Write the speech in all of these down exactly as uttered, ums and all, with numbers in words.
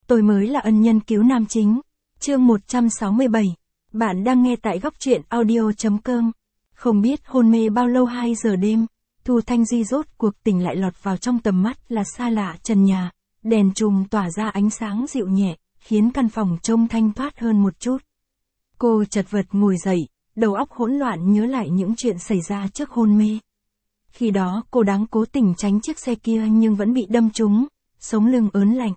Tôi mới là ân nhân cứu nam chính. Chương một trăm sáu mươi bảy. Bạn đang nghe tại góc truyện audio.com. Không biết hôn mê bao lâu hai giờ đêm, Thu Thanh Duy rốt cuộc tỉnh lại lọt vào trong tầm mắt là xa lạ trần nhà, đèn chùm tỏa ra ánh sáng dịu nhẹ, khiến căn phòng trông thanh thoát hơn một chút. Cô chật vật ngồi dậy, đầu óc hỗn loạn nhớ lại những chuyện xảy ra trước hôn mê. Khi đó cô đáng cố tình tránh chiếc xe kia nhưng vẫn bị đâm trúng, sống lưng ớn lạnh.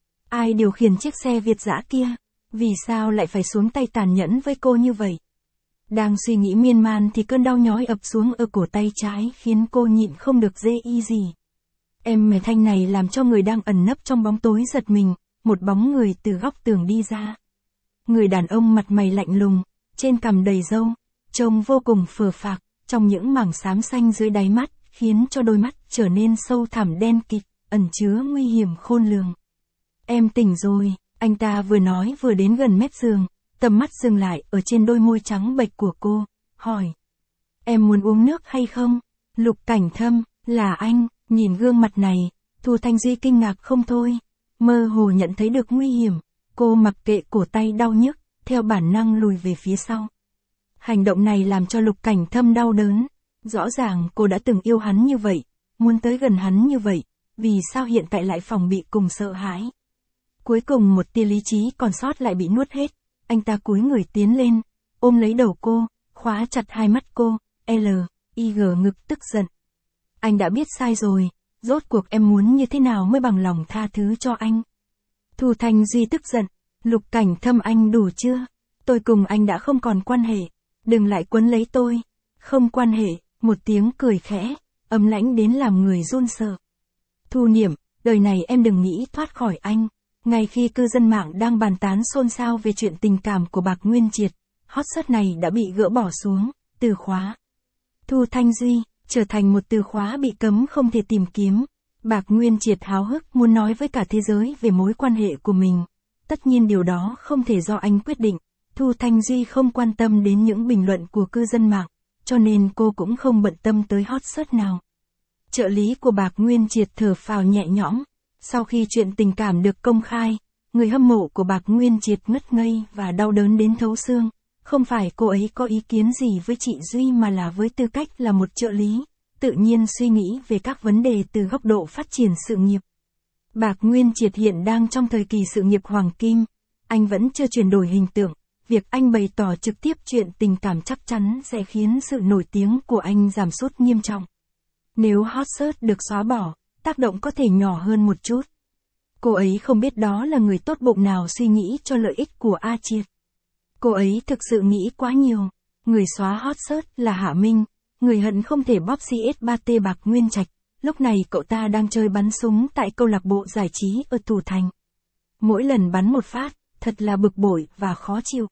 Ai điều khiển chiếc xe Việt dã kia? Vì sao lại phải xuống tay tàn nhẫn với cô như vậy? Đang suy nghĩ miên man thì cơn đau nhói ập xuống ở cổ tay trái khiến cô nhịn không được dê y gì. Em mề thanh này làm cho người đang ẩn nấp trong bóng tối giật mình, một bóng người từ góc tường đi ra. Người đàn ông mặt mày lạnh lùng, trên cằm đầy râu, trông vô cùng phờ phạc, trong những mảng xám xanh dưới đáy mắt, khiến cho đôi mắt trở nên sâu thẳm đen kịt, ẩn chứa nguy hiểm khôn lường. Em tỉnh rồi, anh ta vừa nói vừa đến gần mép giường, tầm mắt dừng lại ở trên đôi môi trắng bệch của cô, hỏi. Em muốn uống nước hay không? Lục Cảnh Thâm, là anh, nhìn gương mặt này, Thu Thanh Duy kinh ngạc không thôi, mơ hồ nhận thấy được nguy hiểm, cô mặc kệ cổ tay đau nhức, theo bản năng lùi về phía sau. Hành động này làm cho Lục Cảnh Thâm đau đớn, rõ ràng cô đã từng yêu hắn như vậy, muốn tới gần hắn như vậy, vì sao hiện tại lại phòng bị cùng sợ hãi. Cuối cùng một tia lý trí còn sót lại bị nuốt hết, anh ta cúi người tiến lên, ôm lấy đầu cô, khóa chặt hai mắt cô, L, I G ngực tức giận. Anh đã biết sai rồi, rốt cuộc em muốn như thế nào mới bằng lòng tha thứ cho anh? Thu Thanh Duy tức giận, Lục Cảnh Thâm anh đủ chưa? Tôi cùng anh đã không còn quan hệ, đừng lại quấn lấy tôi. Không quan hệ, một tiếng cười khẽ, ấm lãnh đến làm người run sợ. Thu Niệm, đời này em đừng nghĩ thoát khỏi anh. Ngay khi cư dân mạng đang bàn tán xôn xao về chuyện tình cảm của Bạc Nguyên Triệt, hot search này đã bị gỡ bỏ xuống, từ khóa. Thu Thanh Duy, trở thành một từ khóa bị cấm không thể tìm kiếm. Bạc Nguyên Triệt háo hức muốn nói với cả thế giới về mối quan hệ của mình. Tất nhiên điều đó không thể do anh quyết định. Thu Thanh Duy không quan tâm đến những bình luận của cư dân mạng, cho nên cô cũng không bận tâm tới hot search nào. Trợ lý của Bạc Nguyên Triệt thở phào nhẹ nhõm. Sau khi chuyện tình cảm được công khai, người hâm mộ của Bạc Nguyên Triệt ngất ngây và đau đớn đến thấu xương. Không phải cô ấy có ý kiến gì với chị Duy mà là với tư cách là một trợ lý, tự nhiên suy nghĩ về các vấn đề từ góc độ phát triển sự nghiệp. Bạc Nguyên Triệt hiện đang trong thời kỳ sự nghiệp hoàng kim, anh vẫn chưa chuyển đổi hình tượng, việc anh bày tỏ trực tiếp chuyện tình cảm chắc chắn sẽ khiến sự nổi tiếng của anh giảm sút nghiêm trọng. Nếu hot search được xóa bỏ, tác động có thể nhỏ hơn một chút. Cô ấy không biết đó là người tốt bụng nào suy nghĩ cho lợi ích của A Triệt. Cô ấy thực sự nghĩ quá nhiều. Người xóa hot search là Hạ Minh, người hận không thể bóp xê ét ba tê Bạc Nguyên Trạch. Lúc này cậu ta đang chơi bắn súng tại câu lạc bộ giải trí ở Thủ Thành. Mỗi lần bắn một phát, thật là bực bội và khó chịu.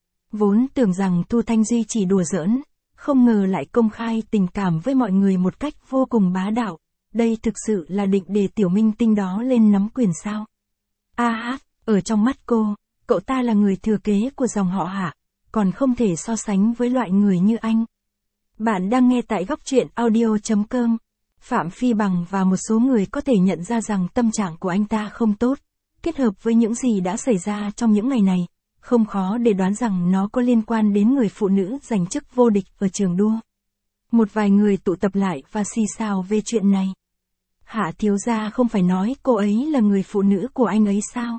Vốn tưởng rằng Thu Thanh Duy chỉ đùa giỡn, không ngờ lại công khai tình cảm với mọi người một cách vô cùng bá đạo. Đây thực sự là định để tiểu minh tinh đó lên nắm quyền sao? A hát, ở trong mắt cô, cậu ta là người thừa kế của dòng họ Hạ, còn không thể so sánh với loại người như anh. Bạn đang nghe tại góc truyện audio.com. Phạm Phi Bằng và một số người có thể nhận ra rằng tâm trạng của anh ta không tốt, kết hợp với những gì đã xảy ra trong những ngày này, không khó để đoán rằng nó có liên quan đến người phụ nữ giành chức vô địch ở trường đua. Một vài người tụ tập lại và xì xào về chuyện này. Hạ thiếu gia không phải nói cô ấy là người phụ nữ của anh ấy sao?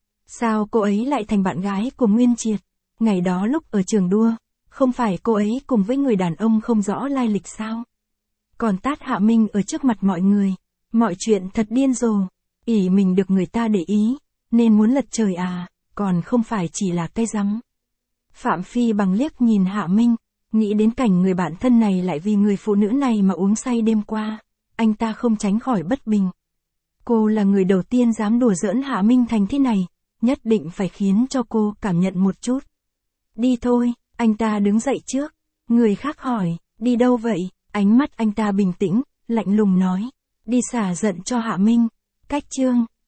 Sao cô ấy lại thành bạn gái của Nguyên Triệt? Ngày đó lúc ở trường đua, không phải cô ấy cùng với người đàn ông không rõ lai lịch sao? Còn tát Hạ Minh ở trước mặt mọi người. Mọi chuyện thật điên rồ. ỷ mình được người ta để ý, nên muốn lật trời à, còn không phải chỉ là cái rắm. Phạm Phi Bằng liếc nhìn Hạ Minh, nghĩ đến cảnh người bạn thân này lại vì người phụ nữ này mà uống say đêm qua. Anh ta không tránh khỏi bất bình. Cô là người đầu tiên dám đùa giỡn Hạ Minh thành thế này, nhất định phải khiến cho cô cảm nhận một chút. Đi thôi, anh ta đứng dậy trước. Người khác hỏi, đi đâu vậy? Ánh mắt anh ta bình tĩnh, lạnh lùng nói. Đi xả giận cho Hạ Minh. Cách chương.